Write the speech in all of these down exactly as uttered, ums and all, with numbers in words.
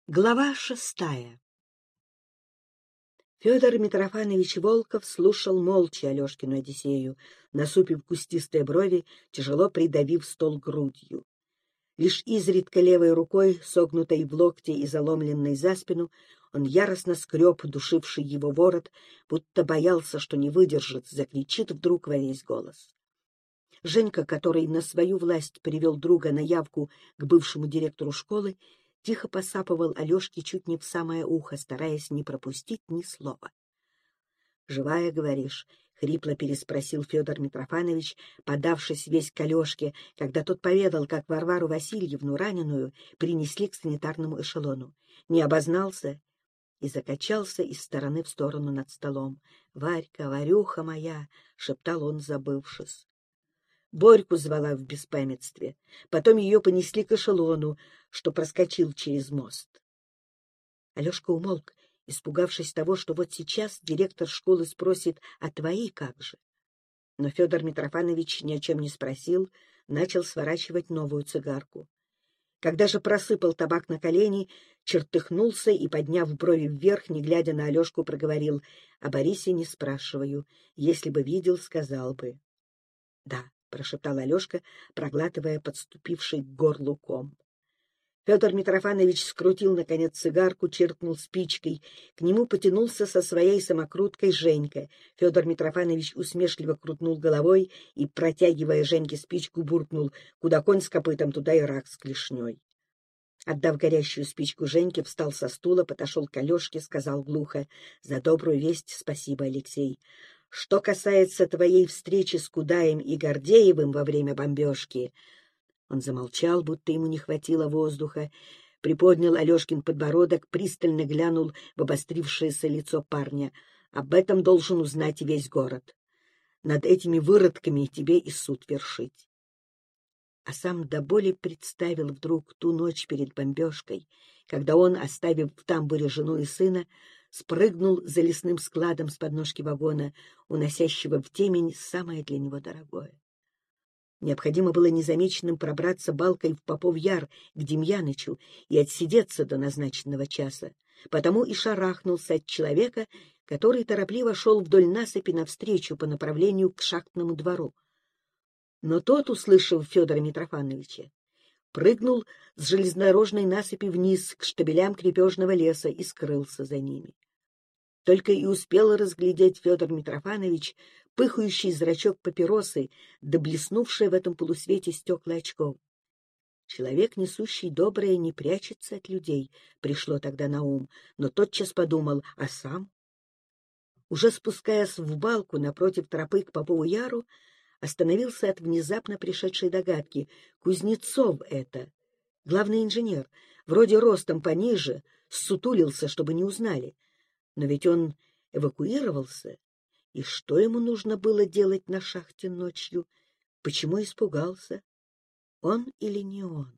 Глава шестая. Федор Митрофанович Волков слушал молча Алешкину Одиссею, насупив кустистые брови, тяжело придавив стол грудью. Лишь изредка левой рукой, согнутой в локте и заломленной за спину, он яростно скреб душивший его ворот, будто боялся, что не выдержит, закричит вдруг во весь голос. Женька, который на свою власть привел друга на явку к бывшему директору школы, тихо посапывал Алешке чуть не в самое ухо, стараясь не пропустить ни слова. — Живая, говоришь? — хрипло переспросил Федор Митрофанович, подавшись весь к Алешке, когда тот поведал, как Варвару Васильевну, раненую, принесли к санитарному эшелону. Не обознался и закачался из стороны в сторону над столом. — Варька, Варюха моя! — шептал он, забывшись. Борьку звала в беспамятстве. Потом ее понесли к эшелону, что проскочил через мост. Алешка умолк, испугавшись того, что вот сейчас директор школы спросит: «А твои как же?». Но Федор Митрофанович ни о чем не спросил, начал сворачивать новую цигарку. Когда же просыпал табак на колени, чертыхнулся и, подняв брови вверх, не глядя на Алешку, проговорил: «О Борисе не спрашиваю. Если бы видел, сказал бы». — Да, — прошептал Алешка, проглатывая подступивший к горлу ком. Федор Митрофанович скрутил, наконец, цигарку, чиркнул спичкой. К нему потянулся со своей самокруткой Женька. Федор Митрофанович усмешливо крутнул головой и, протягивая Женьке спичку, буркнул: «Куда конь с копытом, туда и рак с клешней». Отдав горящую спичку Женьке, встал со стула, подошел к Алешке, сказал глухо: «За добрую весть спасибо, Алексей. Что касается твоей встречи с Кудаем и Гордеевым во время бомбежки...» Он замолчал, будто ему не хватило воздуха, приподнял Алешкин подбородок, пристально глянул в обострившееся лицо парня. «Об этом должен узнать весь город. Над этими выродками тебе и суд вершить». А сам до боли представил вдруг ту ночь перед бомбежкой, когда он, оставив в тамбуре жену и сына, спрыгнул за лесным складом с подножки вагона, уносящего в темень самое для него дорогое. Необходимо было незамеченным пробраться балкой в Попов Яр к Демьянычу и отсидеться до назначенного часа, потому и шарахнулся от человека, который торопливо шел вдоль насыпи навстречу по направлению к шахтному двору. Но тот, услышав Федора Митрофановича, прыгнул с железнодорожной насыпи вниз к штабелям крепежного леса и скрылся за ними. Только и успел разглядеть Федор Митрофанович пыхающий зрачок папиросы, да блеснувшие в этом полусвете стекла очков. Человек, несущий доброе, не прячется от людей, пришло тогда на ум, но тотчас подумал: а сам? Уже спускаясь в балку напротив тропы к Попову Яру, остановился от внезапно пришедшей догадки. Кузнецов это, главный инженер, вроде ростом пониже, ссутулился, чтобы не узнали. Но ведь он эвакуировался, и что ему нужно было делать на шахте ночью? Почему испугался? Он или не он?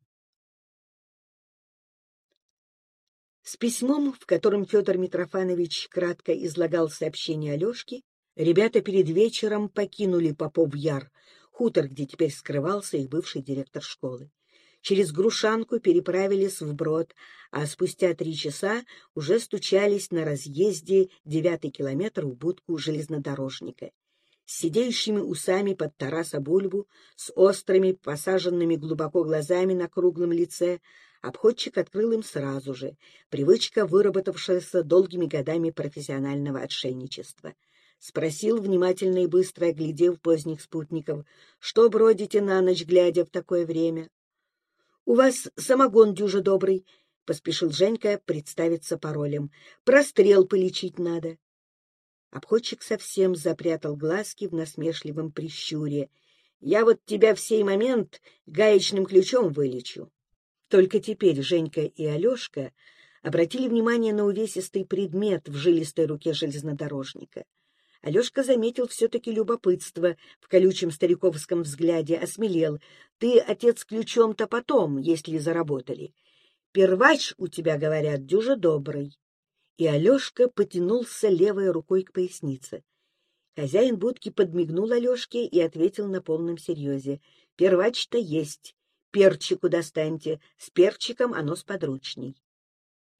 С письмом, в котором Федор Митрофанович кратко излагал сообщение Алешки, ребята перед вечером покинули Попов Яр, хутор, где теперь скрывался их бывший директор школы. Через Грушанку переправились вброд, а спустя три часа уже стучались на разъезде девятый километр в будку железнодорожника. С сидеющими усами под Тараса Бульбу, с острыми, посаженными глубоко глазами на круглом лице, обходчик открыл им сразу же, привычка, выработавшаяся долгими годами профессионального отшельничества. Спросил, внимательно и быстро оглядев поздних спутников: «Что бродите на ночь глядя в такое время?» — У вас самогон дюже добрый, — поспешил Женька представиться паролем. — Прострел полечить надо. Обходчик совсем запрятал глазки в насмешливом прищуре. — Я вот тебя в сей момент гаечным ключом вылечу. Только теперь Женька и Алешка обратили внимание на увесистый предмет в жилистой руке железнодорожника. Алешка заметил все-таки любопытство в колючем стариковском взгляде, осмелел. «Ты, отец, ключом-то потом, если заработали. Первач у тебя, говорят, дюже добрый». И Алешка потянулся левой рукой к пояснице. Хозяин будки подмигнул Алешке и ответил на полном серьезе: «Первач-то есть. Перчику достаньте. С перчиком оно сподручней».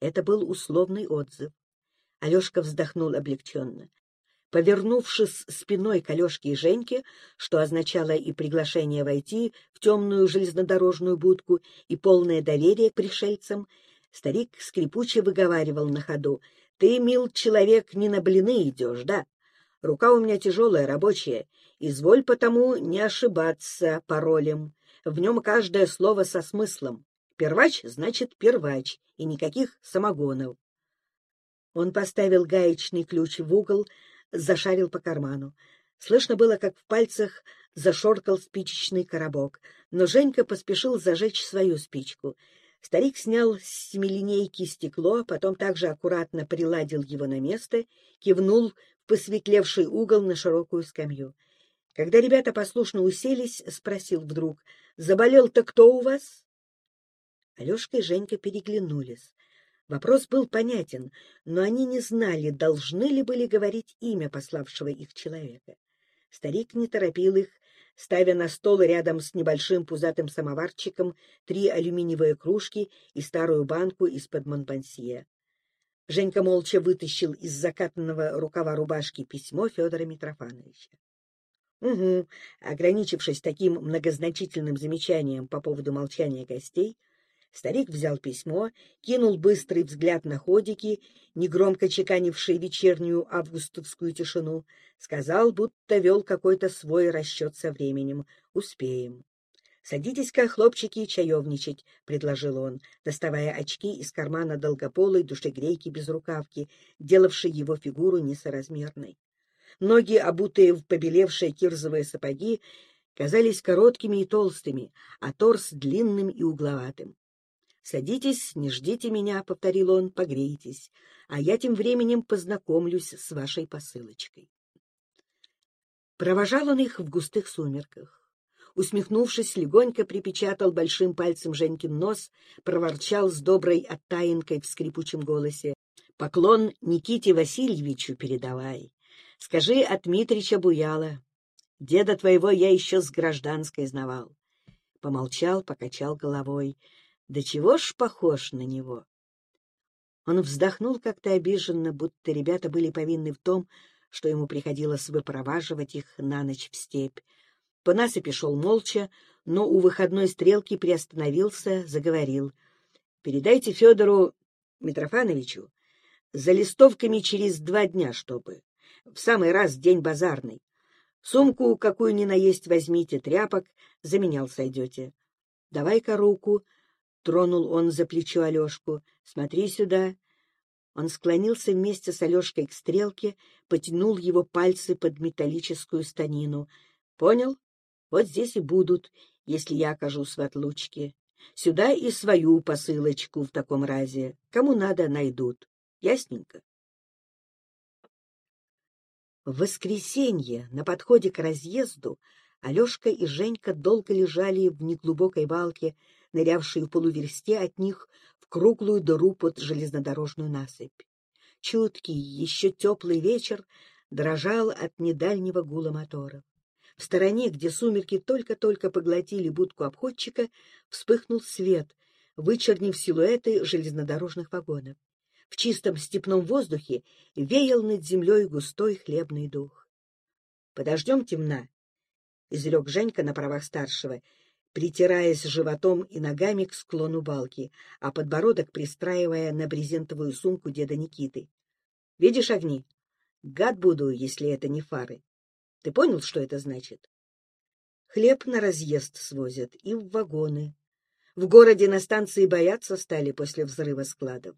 Это был условный отзыв. Алешка вздохнул облегченно. Повернувшись спиной к Алешке и Женьке, что означало и приглашение войти в темную железнодорожную будку, и полное доверие к пришельцам, старик скрипуче выговаривал на ходу: «Ты, мил человек, не на блины идешь, да? Рука у меня тяжелая, рабочая. Изволь потому не ошибаться паролем. В нем каждое слово со смыслом. Первач значит первач, и никаких самогонов». Он поставил гаечный ключ в угол, зашарил по карману. Слышно было, как в пальцах зашоркал спичечный коробок, но Женька поспешил зажечь свою спичку. Старик снял с семилинейки стекло, потом также аккуратно приладил его на место, кивнул в посветлевший угол на широкую скамью. Когда ребята послушно уселись, спросил вдруг: «Заболел-то кто у вас?» Алешка и Женька переглянулись. Вопрос был понятен, но они не знали, должны ли были говорить имя пославшего их человека. Старик не торопил их, ставя на стол рядом с небольшим пузатым самоварчиком три алюминиевые кружки и старую банку из-под Монпансье. Женька молча вытащил из закатанного рукава рубашки письмо Федора Митрофановича. Угу. Ограничившись таким многозначительным замечанием по поводу молчания гостей, старик взял письмо, кинул быстрый взгляд на ходики, негромко чеканившие вечернюю августовскую тишину, сказал, будто вел какой-то свой расчет со временем. «Успеем». «Садитесь-ка, хлопчики, чаевничать», — предложил он, доставая очки из кармана долгополой душегрейки без рукавки, делавшей его фигуру несоразмерной. Ноги, обутые в побелевшие кирзовые сапоги, казались короткими и толстыми, а торс длинным и угловатым. «Садитесь, не ждите меня», — повторил он, — «погрейтесь, а я тем временем познакомлюсь с вашей посылочкой». Провожал он их в густых сумерках. Усмехнувшись, легонько припечатал большим пальцем Женькин нос, проворчал с доброй оттаинкой в скрипучем голосе: «Поклон Никите Васильевичу передавай. Скажи от Митрича Буяла. Деда твоего я еще с гражданской знавал». Помолчал, покачал головой. «Да чего ж похож на него?» Он вздохнул как-то обиженно, будто ребята были повинны в том, что ему приходилось выпроваживать их на ночь в степь. По насыпи шел молча, но у выходной стрелки приостановился, заговорил: «Передайте Федору Митрофановичу за листовками через два дня, чтобы. В самый раз день базарный. Сумку, какую ни наесть, возьмите, тряпок, за менял сойдете. Давай-ка руку». Тронул он за плечо Алешку. «Смотри сюда». Он склонился вместе с Алешкой к стрелке, потянул его пальцы под металлическую станину. «Понял? Вот здесь и будут, если я окажусь в отлучке. Сюда и свою посылочку в таком разе. Кому надо, найдут. Ясненько?» В воскресенье на подходе к разъезду Алешка и Женька долго лежали в неглубокой балке, нырявшей в полуверсте от них в круглую дыру под железнодорожную насыпь. Чуткий, еще теплый вечер дрожал от недальнего гула моторов. В стороне, где сумерки только-только поглотили будку обходчика, вспыхнул свет, вычернив силуэты железнодорожных вагонов. В чистом степном воздухе веял над землей густой хлебный дух. «Подождем темна», — изрек Женька на правах старшего, притираясь животом и ногами к склону балки, а подбородок пристраивая на брезентовую сумку деда Никиты. «Видишь огни? Гад буду, если это не фары. Ты понял, что это значит? Хлеб на разъезд свозят и в вагоны. В городе на станции бояться стали после взрыва складов».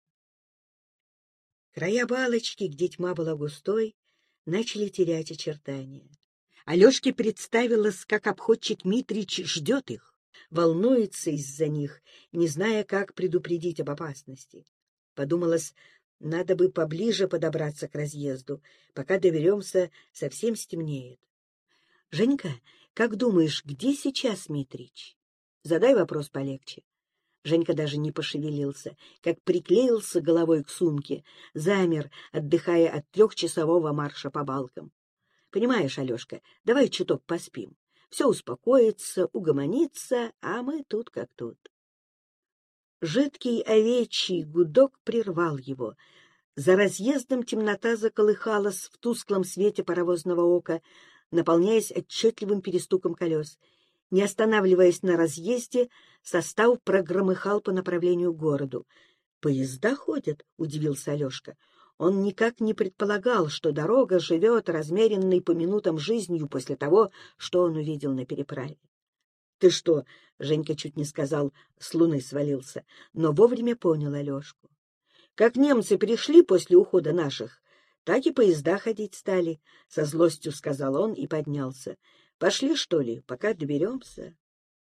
Края балочки, где тьма была густой, начали терять очертания. Алешке представилось, как обходчик Митрич ждет их, волнуется из-за них, не зная, как предупредить об опасности. Подумалось, надо бы поближе подобраться к разъезду, пока доберемся, совсем стемнеет. — Женька, как думаешь, где сейчас Митрич? Задай вопрос полегче. Женька даже не пошевелился, как приклеился головой к сумке, замер, отдыхая от трехчасового марша по балкам. Понимаешь, Алешка, давай чуток поспим. Все успокоится, угомонится, а мы тут как тут. Жидкий овечий гудок прервал его. За разъездом темнота заколыхалась в тусклом свете паровозного ока, наполняясь отчетливым перестуком колес. Не останавливаясь на разъезде, состав прогромыхал по направлению к городу. «Поезда ходят?» — удивился Алешка. Он никак не предполагал, что дорога живет размеренной по минутам жизнью после того, что он увидел на переправе. — Ты что? — Женька чуть не сказал, с луны свалился, но вовремя понял Алешку. Как немцы пришли после ухода наших, так и поезда ходить стали, — со злостью сказал он и поднялся. — Пошли, что ли, пока доберемся?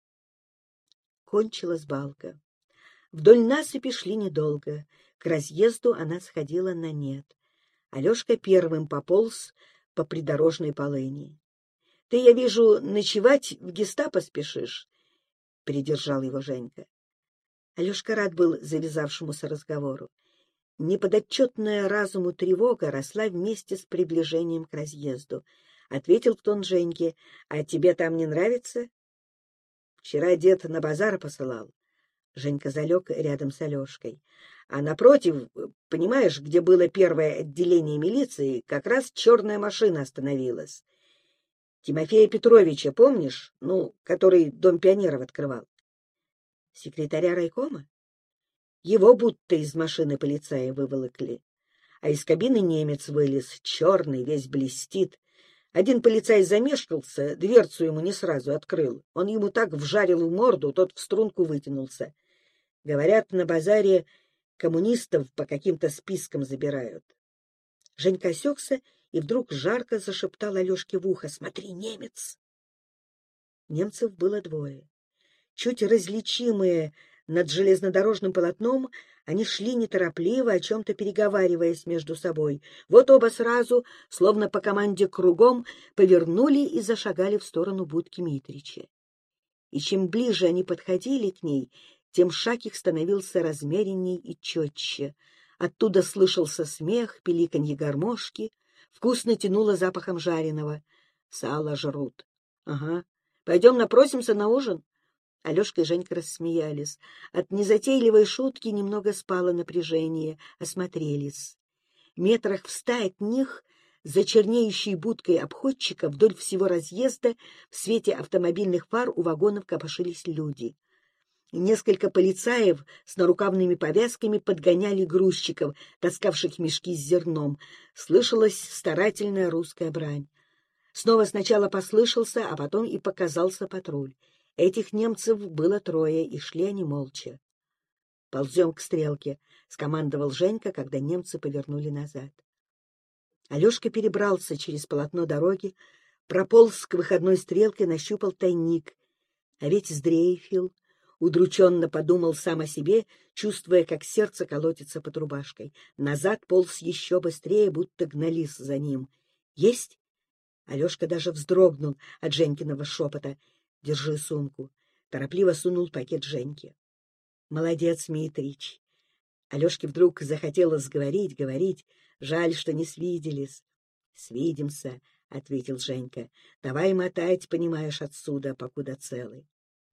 Кончилась балка. Вдоль насыпи шли недолго. К разъезду она сходила на нет. Алешка первым пополз по придорожной полыни. — Ты, я вижу, ночевать в гестапо спешишь? — придержал его Женька. Алешка рад был завязавшемуся разговору. Неподотчетная разуму тревога росла вместе с приближением к разъезду. Ответил в тон Женьке: — А тебе там не нравится? — Вчера дед на базар посылал. Женька залег рядом с Алешкой. А напротив, понимаешь, где было первое отделение милиции, как раз черная машина остановилась. Тимофея Петровича, помнишь? Ну, который Дом пионеров открывал. Секретаря райкома? Его будто из машины полицаи выволокли. А из кабины немец вылез, черный, весь блестит. Один полицай замешкался, дверцу ему не сразу открыл. Он ему так вжарил в морду, тот в струнку вытянулся. Говорят, на базаре коммунистов по каким-то спискам забирают. Женька осекся и вдруг жарко зашептал Алешке в ухо: — Смотри, немец! Немцев было двое. Чуть различимые над железнодорожным полотном, они шли неторопливо, о чем-то переговариваясь между собой. Вот оба сразу, словно по команде кругом, повернули и зашагали в сторону будки Митрича. И чем ближе они подходили к ней, тем шаг их становился размеренней и четче. Оттуда слышался смех, пиликанье гармошки, вкусно тянуло запахом жареного. Сало жрут. — Ага. Пойдем напросимся на ужин? Алешка и Женька рассмеялись. От незатейливой шутки немного спало напряжение, осмотрелись. Метрах в ста от них, за чернеющей будкой обходчика, вдоль всего разъезда, в свете автомобильных фар у вагонов копошились люди. Несколько полицаев с нарукавными повязками подгоняли грузчиков, таскавших мешки с зерном. Слышалась старательная русская брань. Снова сначала послышался, а потом и показался патруль. Этих немцев было трое, и шли они молча. — Ползем к стрелке, — скомандовал Женька, когда немцы повернули назад. Алешка перебрался через полотно дороги, прополз к выходной стрелке, нащупал тайник. А ведь сдрейфил. Удрученно подумал сам о себе, чувствуя, как сердце колотится под рубашкой. Назад полз еще быстрее, будто гнались за ним. — Есть? Алешка даже вздрогнул от Женькиного шепота. — Держи сумку. Торопливо сунул пакет Женьке. — Молодец, Митрич. Алешке вдруг захотелось говорить, говорить. Жаль, что не свиделись. — Свидимся, — ответил Женька. — Давай мотать, понимаешь, отсюда, покуда целы.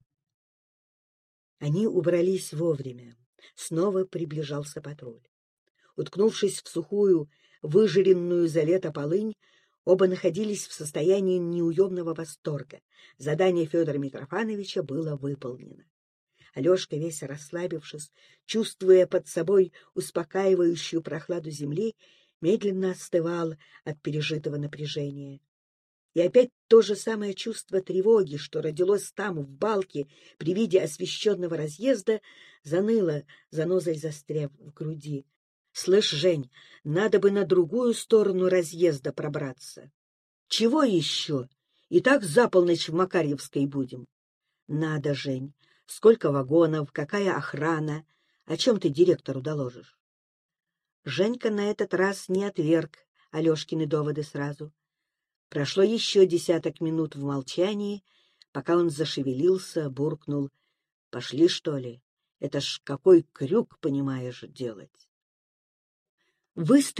Они убрались вовремя. Снова приближался патруль. Уткнувшись в сухую, выжаренную за лето полынь, оба находились в состоянии неуемного восторга. Задание Федора Митрофановича было выполнено. Алешка, весь расслабившись, чувствуя под собой успокаивающую прохладу земли, медленно остывал от пережитого напряжения. И опять то же самое чувство тревоги, что родилось там, в балке, при виде освещенного разъезда, заныло, занозой застряв в груди. — Слышь, Жень, надо бы на другую сторону разъезда пробраться. — Чего еще? И так за полночь в Макарьевской будем. — Надо, Жень. Сколько вагонов, какая охрана? О чем ты директору доложишь? Женька на этот раз не отверг Алешкины доводы сразу. Прошло еще десяток минут в молчании, пока он зашевелился, буркнул: — Пошли, что ли? Это ж какой крюк, понимаешь, делать? Выставить